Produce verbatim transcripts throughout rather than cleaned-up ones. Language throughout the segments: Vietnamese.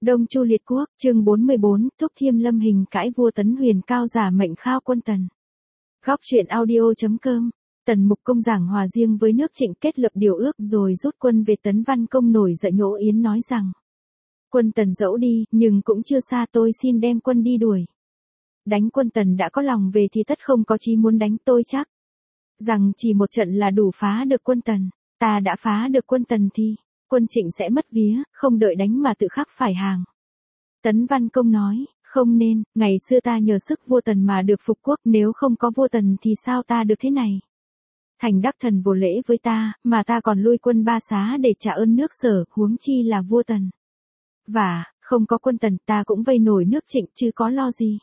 Đông Chu liệt quốc, chương bốn mươi bốn, Thúc Thiêm lâm hình cãi vua Tấn Huyền cao giả mệnh khao quân Tần. Góc truyện audio.com. Tần Mục Công giảng hòa riêng với nước Trịnh kết lập điều ước rồi rút quân về. Tấn Văn Công nổi giận nhỗ yến nói rằng: Quân Tần dẫu đi, nhưng cũng chưa xa, tôi xin đem quân đi đuổi. Đánh quân Tần đã có lòng về thì tất không có chí muốn đánh, tôi chắc rằng chỉ một trận là đủ phá được quân Tần. Ta đã phá được quân Tần thì quân Trịnh sẽ mất vía, không đợi đánh mà tự khắc phải hàng. Tấn Văn Công nói: Không nên, ngày xưa ta nhờ sức vua Tần mà được phục quốc, nếu không có vua Tần thì sao ta được thế này. Thành đắc thần vô lễ với ta, mà ta còn lui quân ba xá để trả ơn nước Sở, huống chi là vua Tần. Và, không có quân Tần ta cũng vây nổi nước Trịnh chứ có lo gì.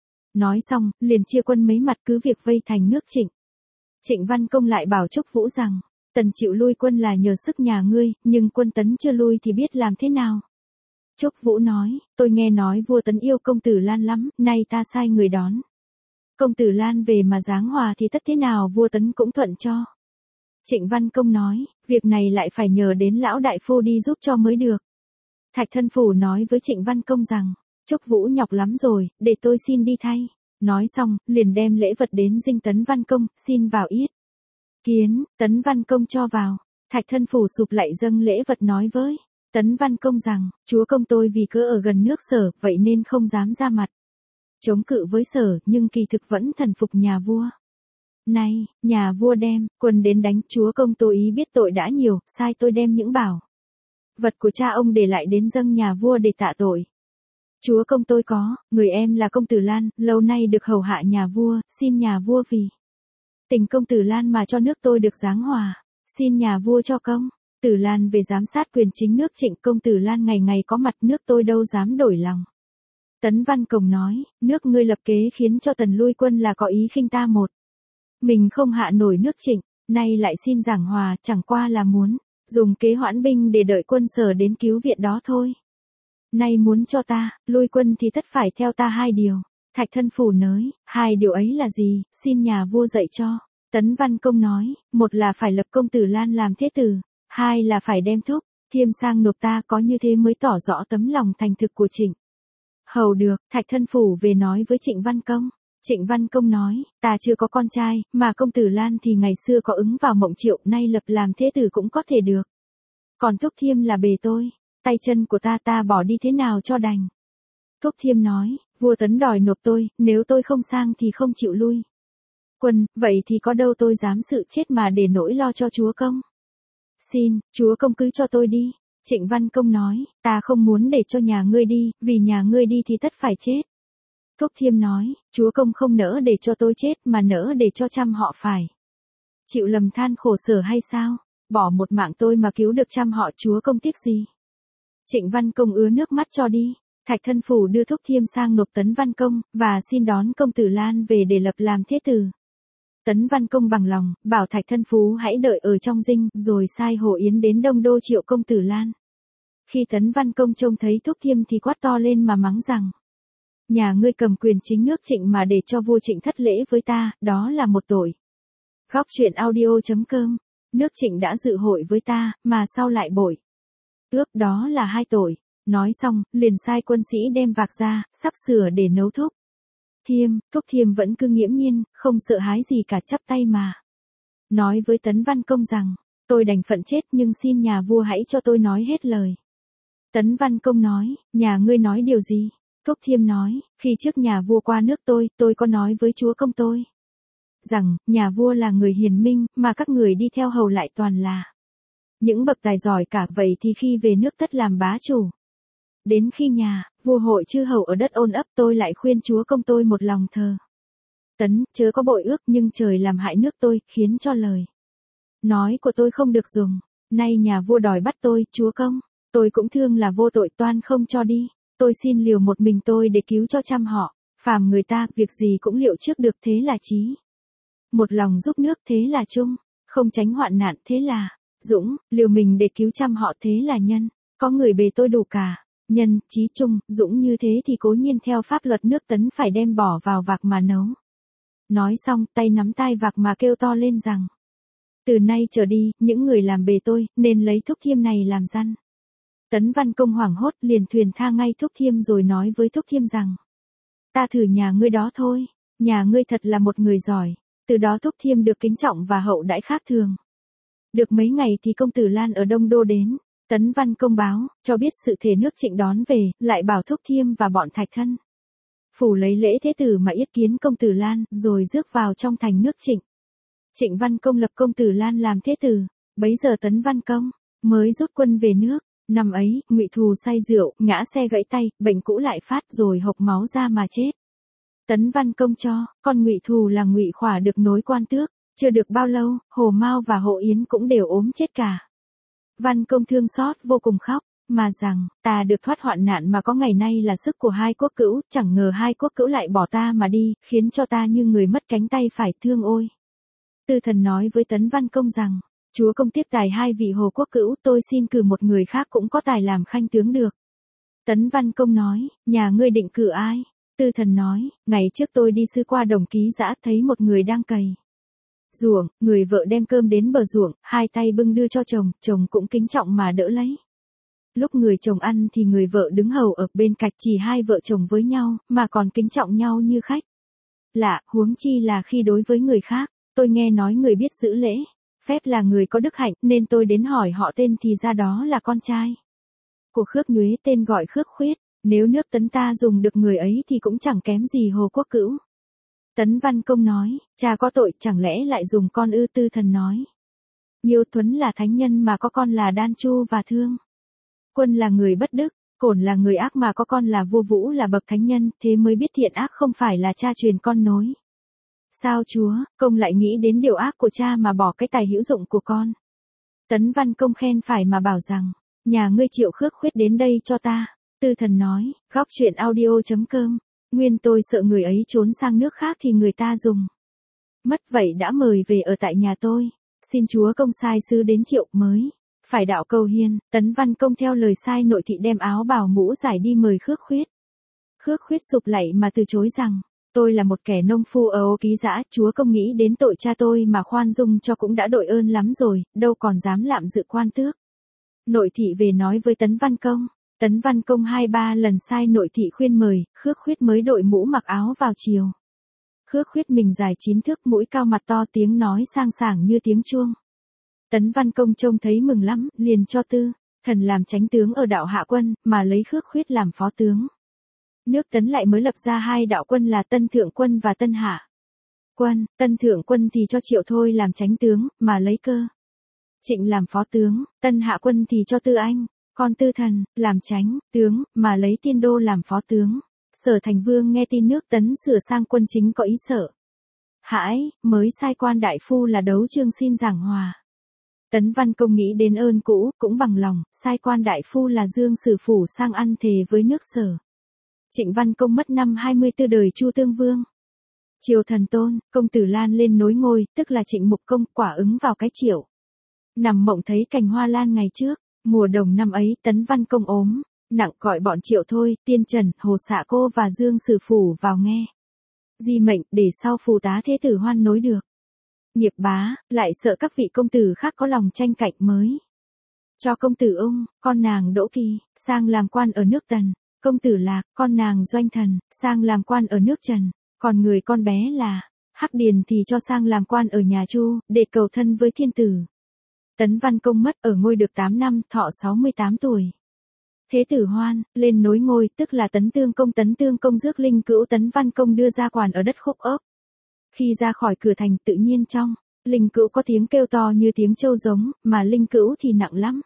Nói xong, liền chia quân mấy mặt cứ việc vây thành nước Trịnh. Trịnh Văn Công lại bảo Trúc Vũ rằng: Tần chịu lui quân là nhờ sức nhà ngươi, nhưng quân Tấn chưa lui thì biết làm thế nào. Trúc Vũ nói: Tôi nghe nói vua Tấn yêu công tử Lan lắm, nay ta sai người đón công tử Lan về mà giáng hòa thì tất thế nào vua Tấn cũng thuận cho. Trịnh Văn Công nói: Việc này lại phải nhờ đến lão đại phu đi giúp cho mới được. Thạch Thân Phủ nói với Trịnh Văn Công rằng: Trúc Vũ nhọc lắm rồi, để tôi xin đi thay. Nói xong, liền đem lễ vật đến dinh Tấn Văn Công, xin vào yết kiến. Tấn Văn Công cho vào. Thạch Thân Phủ sụp lại dâng lễ vật nói với Tấn Văn Công rằng: Chúa công tôi vì cớ ở gần nước Sở, vậy nên không dám ra mặt chống cự với Sở, nhưng kỳ thực vẫn thần phục nhà vua. Nay, nhà vua đem quân đến đánh, chúa công tôi ý biết tội đã nhiều, sai tôi đem những bảo vật của cha ông để lại đến dâng nhà vua để tạ tội. Chúa công tôi có người em là công tử Lan, lâu nay được hầu hạ nhà vua, xin nhà vua vì tình công tử Lan mà cho nước tôi được giáng hòa, xin nhà vua cho công tử Lan về giám sát quyền chính nước Trịnh. Công tử Lan ngày ngày có mặt, nước tôi đâu dám đổi lòng. Tấn Văn Công nói: Nước ngươi lập kế khiến cho Tần lui quân là có ý khinh ta một mình không hạ nổi nước Trịnh, nay lại xin giảng hòa, chẳng qua là muốn dùng kế hoãn binh để đợi quân Sở đến cứu viện đó thôi. Nay muốn cho ta lui quân thì tất phải theo ta hai điều. Thạch Thân Phủ nói: Hai điều ấy là gì, xin nhà vua dạy cho. Tấn Văn Công nói: Một là phải lập công tử Lan làm thế tử, hai là phải đem Thúc Thiêm sang nộp ta, có như thế mới tỏ rõ tấm lòng thành thực của Trịnh hầu được. Thạch Thân Phủ về nói với Trịnh Văn Công. Trịnh Văn Công nói: Ta chưa có con trai, mà công tử Lan thì ngày xưa có ứng vào mộng triệu, nay lập làm thế tử cũng có thể được. Còn Thúc Thiêm là bề tôi, tay chân của ta ta bỏ đi thế nào cho đành. Thúc Thiêm nói: Vua Tấn đòi nộp tôi, nếu tôi không sang thì không chịu lui quân, vậy thì có đâu tôi dám sự chết mà để nỗi lo cho chúa công. Xin, chúa công cứ cho tôi đi. Trịnh Văn Công nói: Ta không muốn để cho nhà ngươi đi, vì nhà ngươi đi thì tất phải chết. Thúc Thiêm nói: Chúa công không nỡ để cho tôi chết, mà nỡ để cho trăm họ phải chịu lầm than khổ sở hay sao? Bỏ một mạng tôi mà cứu được trăm họ, chúa công tiếc gì? Trịnh Văn Công ứa nước mắt cho đi. Thạch Thân Phủ đưa Thúc Thiêm sang nộp Tấn Văn Công, và xin đón công tử Lan về để lập làm thế tử. Tấn Văn Công bằng lòng, bảo Thạch Thân Phú hãy đợi ở trong dinh, rồi sai Hồ Yến đến Đông Đô triệu công tử Lan. Khi Tấn Văn Công trông thấy Thúc Thiêm thì quát to lên mà mắng rằng: Nhà ngươi cầm quyền chính nước Trịnh mà để cho vua Trịnh thất lễ với ta, đó là một tội. Góc truyện audio.com. Nước Trịnh đã dự hội với ta, mà sau lại bội ước, đó là hai tội. Nói xong, liền sai quân sĩ đem vạc ra, sắp sửa để nấu Thúc Thiêm. Thúc Thiêm vẫn cứ nghiễm nhiên, không sợ hãi gì cả, chắp tay mà nói với Tấn Văn Công rằng: Tôi đành phận chết, nhưng xin nhà vua hãy cho tôi nói hết lời. Tấn Văn Công nói: Nhà ngươi nói điều gì? Thúc Thiêm nói: Khi trước nhà vua qua nước tôi, tôi có nói với chúa công tôi rằng, nhà vua là người hiền minh, mà các người đi theo hầu lại toàn là những bậc tài giỏi cả, vậy thì khi về nước tất làm bá chủ. Đến khi nhà vua hội chư hầu ở đất ôn ấp, tôi lại khuyên chúa công tôi một lòng thờ Tấn, chớ có bội ước, nhưng trời làm hại nước tôi, khiến cho lời nói của tôi không được dùng. Nay nhà vua đòi bắt tôi, chúa công tôi cũng thương là vô tội, toan không cho đi. Tôi xin liều một mình tôi để cứu cho trăm họ. Phàm người ta, việc gì cũng liệu trước được, thế là chí. Một lòng giúp nước, thế là trung. Không tránh hoạn nạn, thế là dũng. Liều mình để cứu trăm họ, thế là nhân. Có người bề tôi đủ cả nhân, trí, trung, dũng như thế thì cố nhiên theo pháp luật nước Tấn phải đem bỏ vào vạc mà nấu. Nói xong, tay nắm tai vạc mà kêu to lên rằng: Từ nay trở đi, những người làm bề tôi, nên lấy Thúc Thiêm này làm răn. Tấn Văn Công hoảng hốt liền thuyền tha ngay Thúc Thiêm rồi nói với Thúc Thiêm rằng. Ta thử nhà ngươi đó thôi, nhà ngươi thật là một người giỏi, từ đó Thúc Thiêm được kính trọng và hậu đãi khác thường. Được mấy ngày thì công tử Lan ở Đông Đô đến, Tấn Văn Công báo, cho biết sự thể nước Trịnh đón về, lại bảo Thúc Thiêm và bọn Thạch Thân phủ lấy lễ thế tử mà yết kiến công tử Lan, rồi rước vào trong thành nước Trịnh. Trịnh Văn Công lập công tử Lan làm thế tử, bấy giờ Tấn Văn Công mới rút quân về nước. Năm ấy, Ngụy Thù say rượu, ngã xe gãy tay, bệnh cũ lại phát rồi hộc máu ra mà chết. Tấn Văn Công cho, con Ngụy Thù là Ngụy Khỏa được nối quan tước, chưa được bao lâu, Hồ Mao và Hộ Yến cũng đều ốm chết cả. Văn Công thương xót vô cùng khóc, mà rằng, ta được thoát hoạn nạn mà có ngày nay là sức của hai quốc cữu, chẳng ngờ hai quốc cữu lại bỏ ta mà đi, khiến cho ta như người mất cánh tay phải, thương ôi. Tư Thần nói với Tấn Văn Công rằng, chúa công tiếc tài hai vị Hồ quốc cữu, tôi xin cử một người khác cũng có tài làm khanh tướng được. Tấn Văn Công nói, nhà ngươi định cử ai? Tư Thần nói, ngày trước tôi đi sư qua Đồng Ký Giã thấy một người đang cày ruộng, người vợ đem cơm đến bờ ruộng, hai tay bưng đưa cho chồng, chồng cũng kính trọng mà đỡ lấy. Lúc người chồng ăn thì người vợ đứng hầu ở bên cạnh, chỉ hai vợ chồng với nhau, mà còn kính trọng nhau như khách. Lạ, huống chi là khi đối với người khác, tôi nghe nói người biết giữ lễ, phép là người có đức hạnh, nên tôi đến hỏi họ tên thì ra đó là con trai của Khước Nhuế tên gọi Khước Khuyết, nếu nước Tấn ta dùng được người ấy thì cũng chẳng kém gì Hồ quốc cữu. Tấn Văn Công nói, cha có tội, chẳng lẽ lại dùng con ư? Tư Thần nói, Nhiêu Thuấn là thánh nhân mà có con là Đan Chu và Thương Quân là người bất đức, Cổn là người ác mà có con là Vua Vũ là bậc thánh nhân, thế mới biết thiện ác không phải là cha truyền con nối. Sao chúa, công lại nghĩ đến điều ác của cha mà bỏ cái tài hữu dụng của con? Tấn Văn Công khen phải mà bảo rằng, nhà ngươi triệu Khước Khuyết đến đây cho ta. Tư Thần nói, góc truyện audio chấm com, nguyên tôi sợ người ấy trốn sang nước khác thì người ta dùng mất, vậy đã mời về ở tại nhà tôi, xin chúa công sai sứ đến triệu mới phải đạo cầu hiền. Tấn Văn Công theo lời sai nội thị đem áo bào mũ giải đi mời Khước Khuyết. Khước Khuyết sụp lạy mà từ chối rằng, tôi là một kẻ nông phu ở Ô Ký Giã, chúa công nghĩ đến tội cha tôi mà khoan dung cho cũng đã đội ơn lắm rồi, đâu còn dám lạm dự quan tước. Nội thị về nói với Tấn Văn Công, Tấn Văn Công hai ba lần sai nội thị khuyên mời, Khước Khuyết mới đội mũ mặc áo vào chiều. Khước Khuyết mình dài chín thước, mũi cao mặt to, tiếng nói sang sảng như tiếng chuông. Tấn Văn Công trông thấy mừng lắm, liền cho Tư Thần làm chánh tướng ở đạo Hạ Quân, mà lấy Khước Khuyết làm phó tướng. Nước Tấn lại mới lập ra hai đạo quân là Tân Thượng Quân và Tân Hạ Quân. Tân Thượng Quân thì cho Triệu Thôi làm chánh tướng, mà lấy Cơ Trịnh làm phó tướng. Tân Hạ Quân thì cho Tư Anh, con Tư Thần, làm chánh tướng, mà lấy Tiên Đô làm phó tướng. Sở Thành Vương nghe tin nước Tấn sửa sang quân chính có ý sợ hãi, mới sai quan đại phu là Đấu Trương xin giảng hòa. Tấn Văn Công nghĩ đến ơn cũ, cũng bằng lòng, sai quan đại phu là Dương Sử Phủ sang ăn thề với nước Sở. Trịnh Văn Công mất năm hai mươi tư đời Chu Tương Vương. Triều thần tôn, công tử Lan lên nối ngôi, tức là Trịnh Mục Công, quả ứng vào cái triệu. Nằm mộng thấy cành hoa lan ngày trước, mùa đồng năm ấy Tấn Văn Công ốm nặng, gọi bọn Triệu Thôi, Tiên Trần, Hồ Xạ Cô và Dương Sử Phủ vào nghe di mệnh, để sau phù tá thế tử hoan nối được. Nghiệp bá, lại sợ các vị công tử khác có lòng tranh cạnh mới cho công tử Ung, con nàng Đỗ Kỳ, sang làm quan ở nước Tần, công tử Lạc, con nàng Doanh Thần, sang làm quan ở nước Trần, còn người con bé là Hắc Điền thì cho sang làm quan ở nhà Chu, để cầu thân với thiên tử. Tấn Văn Công mất ở ngôi được tám năm, thọ sáu mươi tám tuổi. Thế tử Hoan lên nối ngôi, tức là Tấn Tương Công. Tấn Tương Công rước Linh Cữu Tấn Văn Công đưa ra quản ở đất Khúc Ốc. Khi ra khỏi cửa thành, tự nhiên trong Linh Cữu có tiếng kêu to như tiếng trâu giống, mà Linh Cữu thì nặng lắm,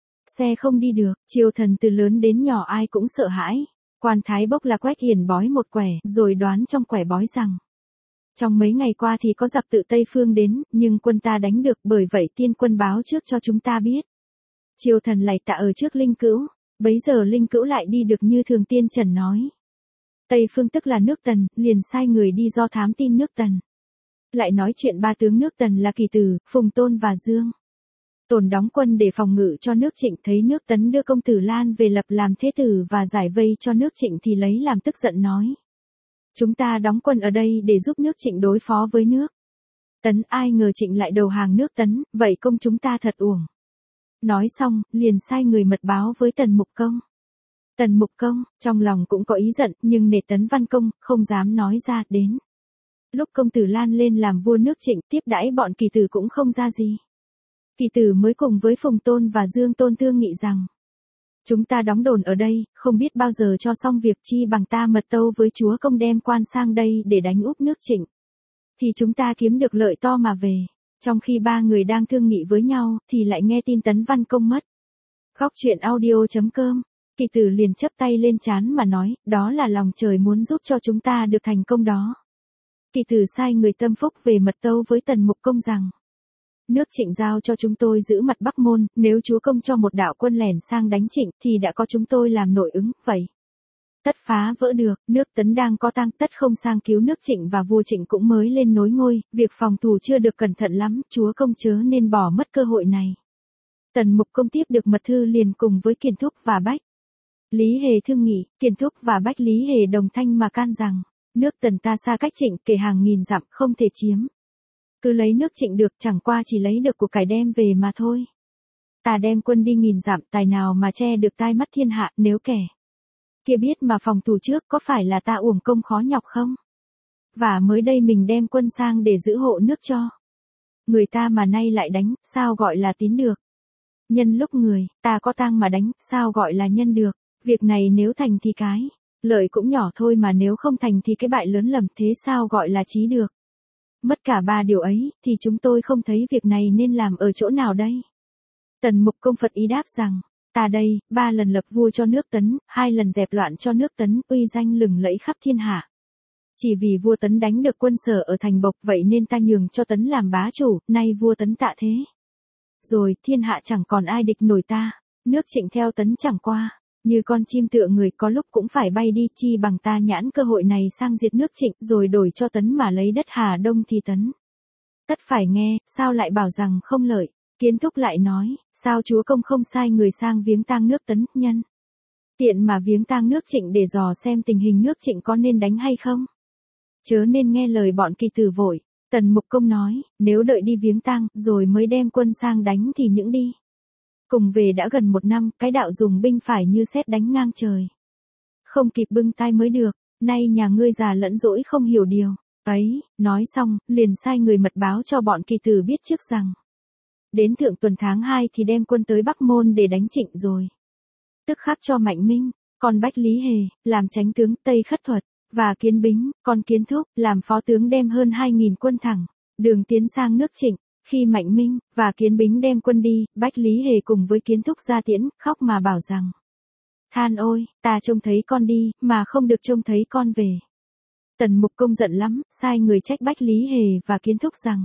xe không đi được. Triều thần từ lớn đến nhỏ ai cũng sợ hãi. Quan Thái Bốc là Quách Hiền bói một quẻ, rồi đoán trong quẻ bói rằng trong mấy ngày qua thì có giặc tự Tây Phương đến, nhưng quân ta đánh được, bởi vậy tiên quân báo trước cho chúng ta biết. Triều thần lạy tạ ở trước Linh Cữu, bấy giờ Linh Cữu lại đi được như thường tiên trần nói. Tây Phương tức là nước Tần, liền sai người đi do thám tin nước Tần. Lại nói chuyện ba tướng nước Tần là Kỳ Tử, Phùng Tôn và Dương Tồn đóng quân để phòng ngự cho nước Trịnh, thấy nước Tấn đưa công tử Lan về lập làm thế tử và giải vây cho nước Trịnh thì lấy làm tức giận nói. Chúng ta đóng quân ở đây để giúp nước Trịnh đối phó với nước Tấn, ai ngờ Trịnh lại đầu hàng nước Tấn, vậy công chúng ta thật uổng. Nói xong, liền sai người mật báo với Tần Mục Công. Tần Mục Công, trong lòng cũng có ý giận, nhưng nể Tấn Văn Công, không dám nói ra, đến. Lúc công tử Lan lên làm vua nước Trịnh, tiếp đãi bọn Kỳ Tử cũng không ra gì. Kỳ Tử mới cùng với Phùng Tôn và Dương Tôn thương nghị rằng, chúng ta đóng đồn ở đây, không biết bao giờ cho xong việc, chi bằng ta mật tâu với chúa công đem quan sang đây để đánh úp nước Trịnh. Thì chúng ta kiếm được lợi to mà về. Trong khi ba người đang thương nghị với nhau, thì lại nghe tin Tấn Văn Công mất. Góc truyện audio chấm com. Kỳ Tử liền chắp tay lên trán mà nói, đó là lòng trời muốn giúp cho chúng ta được thành công đó. Kỳ Tử sai người tâm phúc về mật tâu với Tần Mục Công rằng, nước Trịnh giao cho chúng tôi giữ mặt Bắc Môn, nếu chúa công cho một đạo quân lẻn sang đánh Trịnh, thì đã có chúng tôi làm nội ứng, vậy. Tất phá vỡ được, nước Tấn đang có tang, tất không sang cứu nước Trịnh và vua Trịnh cũng mới lên nối ngôi, việc phòng thủ chưa được cẩn thận lắm, chúa công chớ nên bỏ mất cơ hội này. Tần Mục Công tiếp được mật thư liền cùng với Kiền Thúc và Bách Lý Hề thương nghị, Kiền Thúc và Bách Lý Hề đồng thanh mà can rằng, nước Tần ta xa cách Trịnh kể hàng nghìn dặm, không thể chiếm. Cứ lấy nước Trịnh được, chẳng qua chỉ lấy được của cải đem về mà thôi. Ta đem quân đi nghìn dặm, tài nào mà che được tai mắt thiên hạ, nếu kẻ kia biết mà phòng thủ trước, có phải là ta uổng công khó nhọc không? Và mới đây mình đem quân sang để giữ hộ nước cho người ta mà nay lại đánh, sao gọi là tín được? Nhân lúc người ta có tang mà đánh, sao gọi là nhân được? Việc này nếu thành thì cái lợi cũng nhỏ thôi, mà nếu không thành thì cái bại lớn lầm, thế sao gọi là chí được? Mất cả ba điều ấy, thì chúng tôi không thấy việc này nên làm ở chỗ nào đây? Tần Mục Công Phật ý đáp rằng, ta đây, ba lần lập vua cho nước Tấn, hai lần dẹp loạn cho nước Tấn, uy danh lừng lẫy khắp thiên hạ. Chỉ vì vua Tấn đánh được quân Sở ở thành Bộc, vậy nên ta nhường cho Tấn làm bá chủ, nay vua Tấn tạ thế. Rồi, thiên hạ chẳng còn ai địch nổi ta, nước Trịnh theo Tấn chẳng qua, như con chim tựa người, có lúc cũng phải bay đi, chi bằng ta nhãn cơ hội này sang diệt nước Trịnh, rồi đổi cho Tấn mà lấy đất Hà Đông thì Tấn tất phải nghe, sao lại bảo rằng không lợi? Kiến Thúc lại nói, sao chúa công không sai người sang viếng tang nước Tấn, nhân tiện mà viếng tang nước Trịnh để dò xem tình hình nước Trịnh có nên đánh hay không? Chớ nên nghe lời bọn Kỳ Tử vội. Tần Mục Công nói, nếu đợi đi viếng tang, rồi mới đem quân sang đánh thì những đi cùng về đã gần một năm, cái đạo dùng binh phải như sét đánh ngang trời. Không kịp bưng tay mới được, nay nhà ngươi già lẫn dỗi không hiểu điều ấy. Nói xong, liền sai người mật báo cho bọn Kỳ Tử biết trước rằng, đến thượng tuần tháng hai thì đem quân tới Bắc Môn để đánh Trịnh rồi. Tức khắc cho Mạnh Minh, còn Bách Lý Hề, làm chánh tướng Tây Khất Thuật, và Kiến Bính, còn Kiến Thúc, làm phó tướng đem hơn hai nghìn quân thẳng đường tiến sang nước Trịnh. Khi Mạnh Minh và Kiến Bính đem quân đi, Bách Lý Hề cùng với Kiến Thúc ra tiễn, khóc mà bảo rằng, than ôi, ta trông thấy con đi, mà không được trông thấy con về. Tần Mục Công giận lắm, sai người trách Bách Lý Hề và Kiến Thúc rằng,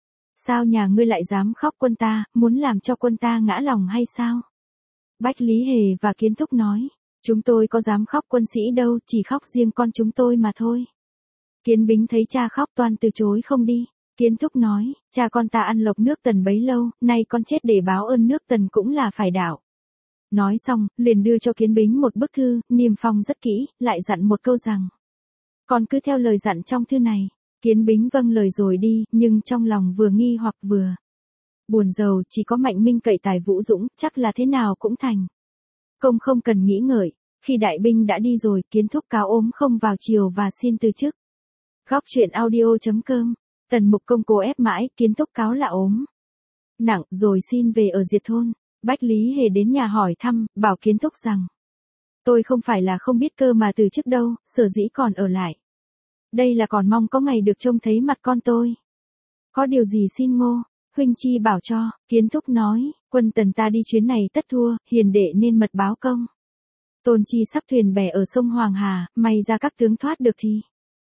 sao nhà ngươi lại dám khóc quân ta, muốn làm cho quân ta ngã lòng hay sao? Bách Lý Hề và Kiến Thúc nói, chúng tôi có dám khóc quân sĩ đâu, chỉ khóc riêng con chúng tôi mà thôi. Kiến Bính thấy cha khóc toan từ chối không đi. Kiến Thúc nói, cha con ta ăn lộc nước Tần bấy lâu, nay con chết để báo ơn nước Tần cũng là phải đạo. Nói xong, liền đưa cho Kiến Bính một bức thư, niêm phong rất kỹ, lại dặn một câu rằng, con cứ theo lời dặn trong thư này. Kiến Bính vâng lời rồi đi, nhưng trong lòng vừa nghi hoặc vừa buồn rầu, chỉ có Mạnh Minh cậy tài Vũ Dũng, chắc là thế nào cũng thành công, không cần nghĩ ngợi. Khi đại binh đã đi rồi, Kiến Thúc cáo ốm không vào triều và xin từ chức. Góc truyện audio chấm com. Tần Mục Công cố ép mãi, Kiến Thúc cáo là ốm nặng, rồi xin về ở Diệt Thôn. Bách Lý Hề đến nhà hỏi thăm, bảo Kiến Thúc rằng, tôi không phải là không biết cơ mà từ chức đâu, sở dĩ còn ở lại đây là còn mong có ngày được trông thấy mặt con tôi. Có điều gì xin ngô huynh chi bảo cho? Kiến Thúc nói, quân Tần ta đi chuyến này tất thua, hiền đệ nên mật báo công Tôn Chi sắp thuyền bè ở sông Hoàng Hà, may ra các tướng thoát được thì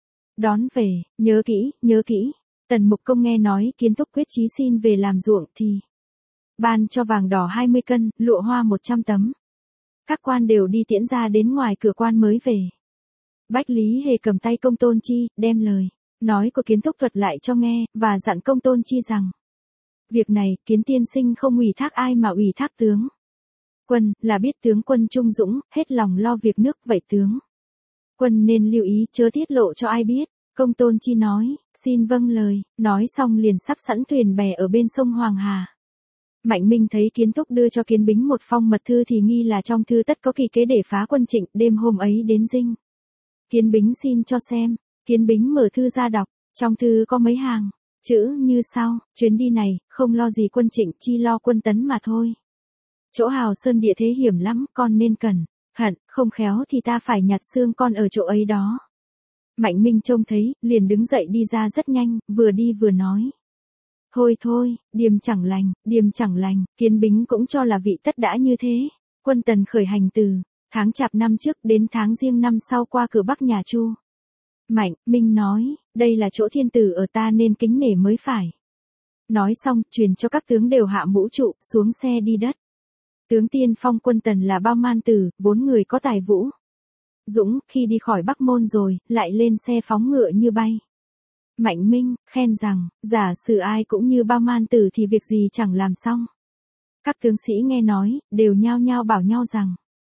đón về. Nhớ kỹ, nhớ kỹ. Tần Mục Công nghe nói Kiến Thúc quyết chí xin về làm ruộng thì ban cho vàng đỏ hai mươi cân, lụa hoa một trăm tấm. Các quan đều đi tiễn ra đến ngoài cửa quan mới về. Bách Lý Hề cầm tay công Tôn Chi, đem lời nói của Kiến Thúc thuật lại cho nghe, và dặn công Tôn Chi rằng, việc này, Kiến tiên sinh không ủy thác ai mà ủy thác tướng quân, là biết tướng quân trung dũng, hết lòng lo việc nước, vậy tướng quân nên lưu ý chớ tiết lộ cho ai biết. Công Tôn Chi nói, xin vâng lời. Nói xong liền sắp sẵn thuyền bè ở bên sông Hoàng Hà. Mạnh Minh thấy Kiến Thúc đưa cho Kiến Bính một phong mật thư thì nghi là trong thư tất có kỳ kế để phá quân Trịnh, đêm hôm ấy đến dinh. Kiến Bính xin cho xem, Kiến Bính mở thư ra đọc, trong thư có mấy hàng, chữ như sau: chuyến đi này, không lo gì quân Trịnh, chi lo quân Tấn mà thôi. Chỗ Hào Sơn địa thế hiểm lắm, con nên cẩn thận, không khéo thì ta phải nhặt xương con ở chỗ ấy đó. Mạnh Minh trông thấy, liền đứng dậy đi ra rất nhanh, vừa đi vừa nói. Thôi thôi, điềm chẳng lành, điềm chẳng lành, Kiến Bính cũng cho là vị tất đã như thế. Quân Tần khởi hành từ tháng Chạp năm trước đến tháng Giêng năm sau qua cửa Bắc nhà Chu. Mạnh Minh nói, đây là chỗ thiên tử ở, ta nên kính nể mới phải. Nói xong, truyền cho các tướng đều hạ mũ trụ, xuống xe đi đất. Tướng tiên phong quân Tần là Bao Man Tử, vốn người có tài vũ dũng, khi đi khỏi Bắc Môn rồi, lại lên xe phóng ngựa như bay. Mạnh Minh khen rằng, giả sử ai cũng như Bao Man Tử thì việc gì chẳng làm xong. Các tướng sĩ nghe nói, đều nhao nhao bảo nhau rằng,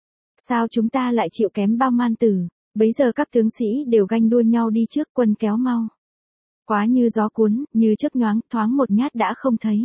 sao chúng ta lại chịu kém Bao Man Tử. Bấy giờ các tướng sĩ đều ganh đua nhau đi trước, quân kéo mau. Quá như gió cuốn, như chớp nhoáng, thoáng một nhát đã không thấy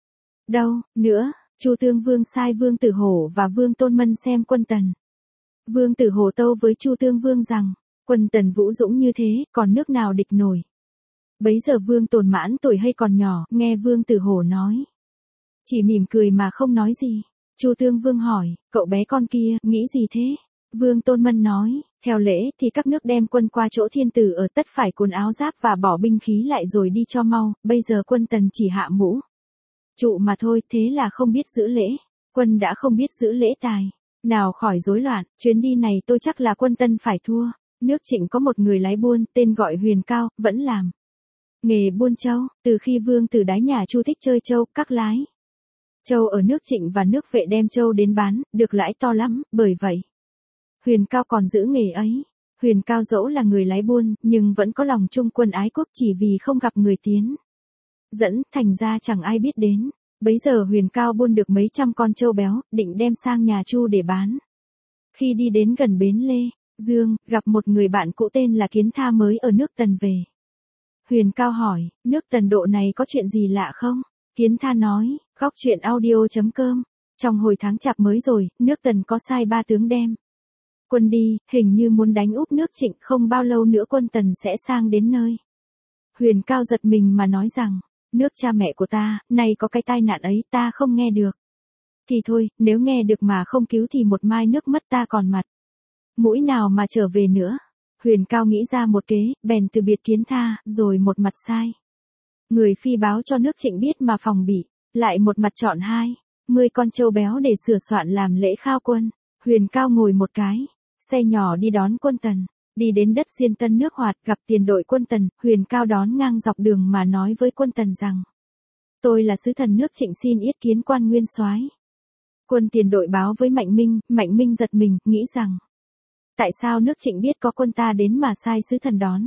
đâu nữa. Chu Tương Vương sai Vương Tử Hổ và Vương Tôn Mân xem quân Tần. Vương Tử Hổ tâu với Chu Tương Vương rằng, quân Tần vũ dũng như thế, còn nước nào địch nổi. Bấy giờ Vương Tồn Mãn tuổi hay còn nhỏ, nghe Vương Tử Hổ nói, chỉ mỉm cười mà không nói gì. Chu Tương Vương hỏi, cậu bé con kia, nghĩ gì thế? Vương Tôn Mân nói, theo lễ thì các nước đem quân qua chỗ thiên tử ở tất phải cuốn áo giáp và bỏ binh khí lại rồi đi cho mau, bây giờ quân Tần chỉ hạ mũ trụ mà thôi, thế là không biết giữ lễ. Quân đã không biết giữ lễ tài nào khỏi rối loạn, chuyến đi này tôi chắc là quân Tân phải thua. Nước Trịnh có một người lái buôn, tên gọi Huyền Cao, vẫn làm nghề buôn châu, từ khi Vương Tử đái nhà Chu thích chơi châu, các lái châu ở nước Trịnh và nước Vệ đem châu đến bán, được lãi to lắm, bởi vậy Huyền Cao còn giữ nghề ấy. Huyền Cao dẫu là người lái buôn, nhưng vẫn có lòng trung quân ái quốc, chỉ vì không gặp người tiến dẫn, thành ra chẳng ai biết đến. Bấy giờ Huyền Cao buôn được mấy trăm con trâu béo, định đem sang nhà Chu để bán. Khi đi đến gần bến Lê Dương, gặp một người bạn cũ tên là Kiến Tha mới ở nước Tần về. Huyền Cao hỏi, nước Tần độ này có chuyện gì lạ không? Kiến Tha nói, góc chuyện audio chấm com. Trong hồi tháng Chạp mới rồi, nước Tần có sai ba tướng đem quân đi, hình như muốn đánh úp nước Trịnh, không bao lâu nữa quân Tần sẽ sang đến nơi. Huyền Cao giật mình mà nói rằng, nước cha mẹ của ta, nay có cái tai nạn ấy, ta không nghe được. Thì thôi, nếu nghe được mà không cứu thì một mai nước mất ta còn mặt mũi nào mà trở về nữa. Huyền Cao nghĩ ra một kế, bèn từ biệt Kiến Tha, rồi một mặt sai người phi báo cho nước Trịnh biết mà phòng bị, lại một mặt chọn hai mươi con trâu béo để sửa soạn làm lễ khao quân. Huyền Cao ngồi một cái xe nhỏ đi đón quân Tần. Đi đến đất Diên Tân nước Hoạt, gặp tiền đội quân Tần, Huyền Cao đón ngang dọc đường mà nói với quân Tần rằng, tôi là sứ thần nước Trịnh xin yết kiến quan nguyên soái. Quân tiền đội báo với Mạnh Minh, Mạnh Minh giật mình, nghĩ rằng, tại sao nước Trịnh biết có quân ta đến mà sai sứ thần đón?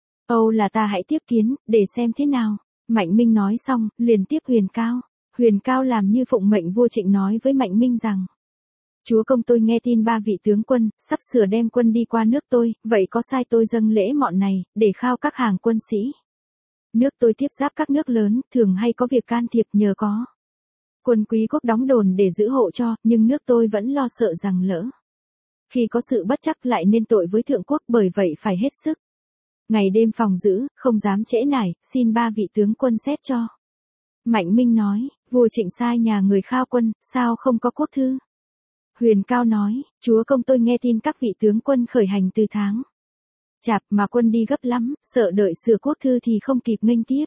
Âu là ta hãy tiếp kiến, để xem thế nào. Mạnh Minh nói xong, liền tiếp Huyền Cao. Huyền Cao làm như phụng mệnh vua Trịnh nói với Mạnh Minh rằng, chúa công tôi nghe tin ba vị tướng quân, sắp sửa đem quân đi qua nước tôi, vậy có sai tôi dâng lễ mọn này, để khao các hàng quân sĩ. Nước tôi tiếp giáp các nước lớn, thường hay có việc can thiệp, nhờ có quân quý quốc đóng đồn để giữ hộ cho, nhưng nước tôi vẫn lo sợ rằng lỡ khi có sự bất chắc lại nên tội với thượng quốc, bởi vậy phải hết sức ngày đêm phòng giữ, không dám trễ nải, xin ba vị tướng quân xét cho. Mạnh Minh nói, vua Trịnh sai nhà người khao quân, sao không có quốc thư? Huyền Cao nói, chúa công tôi nghe tin các vị tướng quân khởi hành từ tháng Chạp mà quân đi gấp lắm, sợ đợi sửa quốc thư thì không kịp nghênh tiếp.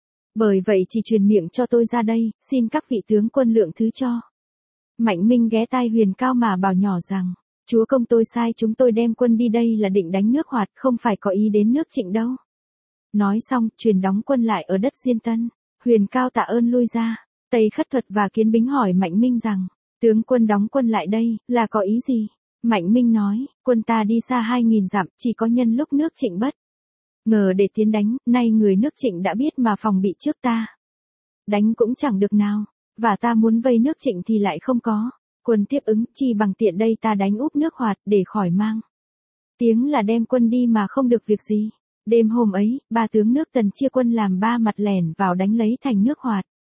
Bởi vậy chỉ truyền miệng cho tôi ra đây, xin các vị tướng quân lượng thứ cho. Mạnh Minh ghé tai Huyền Cao mà bảo nhỏ rằng, chúa công tôi sai chúng tôi đem quân đi đây là định đánh nước Hoạt, không phải có ý đến nước Trịnh đâu. Nói xong, truyền đóng quân lại ở đất Diên Tân. Huyền Cao tạ ơn lui ra. Tây Khất Thuật và Kiến Bính hỏi Mạnh Minh rằng, tướng quân đóng quân lại đây, là có ý gì? Mạnh Minh nói, quân ta đi xa hai nghìn dặm, chỉ có nhân lúc nước Trịnh bất ngờ để tiến đánh, nay người nước Trịnh đã biết mà phòng bị trước ta. Đánh cũng chẳng được nào, và ta muốn vây nước Trịnh thì lại không có quân tiếp ứng, chi bằng tiện đây ta đánh úp nước Hoạt để khỏi mang tiếng là đem quân đi mà không được việc gì. Đêm hôm ấy, ba tướng nước Tần chia quân làm ba mặt lẻn vào đánh lấy thành nước Hoạt.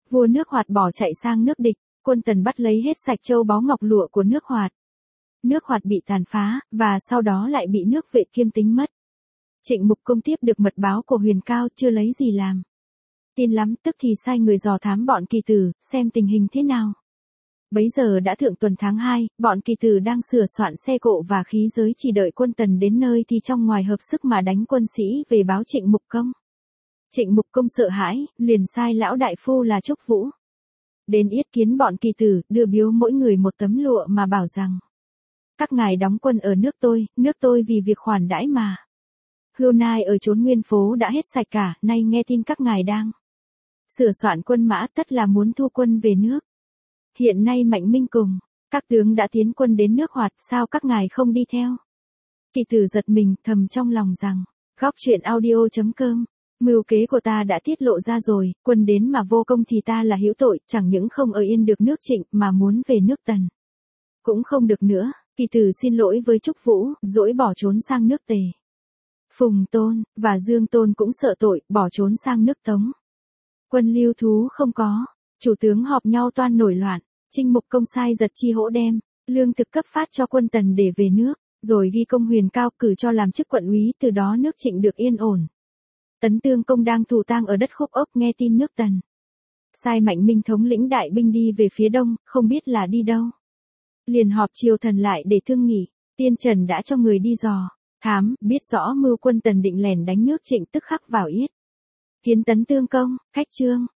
Vua nước Hoạt bỏ chạy sang nước địch, quân Tần bắt lấy hết sạch châu báu ngọc lụa của nước Hoạt. Nước Hoạt bị tàn phá, và sau đó lại bị nước Vệ Kiêm tính mất. Trịnh Mục Công tiếp được mật báo của Huyền Cao chưa lấy gì làm. Tin lắm, tức thì sai người dò thám bọn Kỳ Tử, xem tình hình thế nào. Bấy giờ đã thượng tuần tháng hai, bọn Kỳ Tử đang sửa soạn xe cộ và khí giới chỉ đợi quân Tần đến nơi thì trong ngoài hợp sức mà đánh quân sĩ về báo Trịnh Mục Công. Trịnh Mục Công sợ hãi, liền sai lão đại phu là Trúc Vũ đến yết kiến bọn Kỳ Tử, đưa biếu mỗi người một tấm lụa mà bảo rằng: các ngài đóng quân ở nước tôi, nước tôi vì việc khoản đãi mà. Hươu nai ở chốn nguyên phố đã hết sạch cả, nay nghe tin các ngài đang sửa soạn quân mã, tất là muốn thu quân về nước. Hiện nay Mạnh Minh cùng các tướng đã tiến quân đến nước Hoạt, sao các ngài không đi theo? Kỳ Tử giật mình, thầm trong lòng rằng: góc truyện audio chấm com, mưu kế của ta đã tiết lộ ra rồi, quân đến mà vô công thì ta là hữu tội, chẳng những không ở yên được nước Trịnh mà muốn về nước Tần cũng không được nữa. Kỳ Tử xin lỗi với Trúc Vũ, dỗi bỏ trốn sang nước Tề. Phùng Tôn và Dương Tôn cũng sợ tội, bỏ trốn sang nước Tống. Quân lưu thú không có, chủ tướng họp nhau toan nổi loạn. Trịnh Mục Công sai giật chi hỗ đem lương thực cấp phát cho quân Tần để về nước, rồi ghi công Huyền Cao cử cho làm chức quận úy, từ đó nước Trịnh được yên ổn. Tấn Tương Công đang thủ tang ở đất Khúc Ốc nghe tin nước Tần, sai Mạnh Minh thống lĩnh đại binh đi về phía đông, không biết là đi đâu. Liền họp triều thần lại để thương nghị. Tiên Trần đã cho người đi dò thám, biết rõ mưu quân Tần định lèn đánh nước Trịnh, tức khắc vào yết kiến Tấn Tương Công. Khách Trương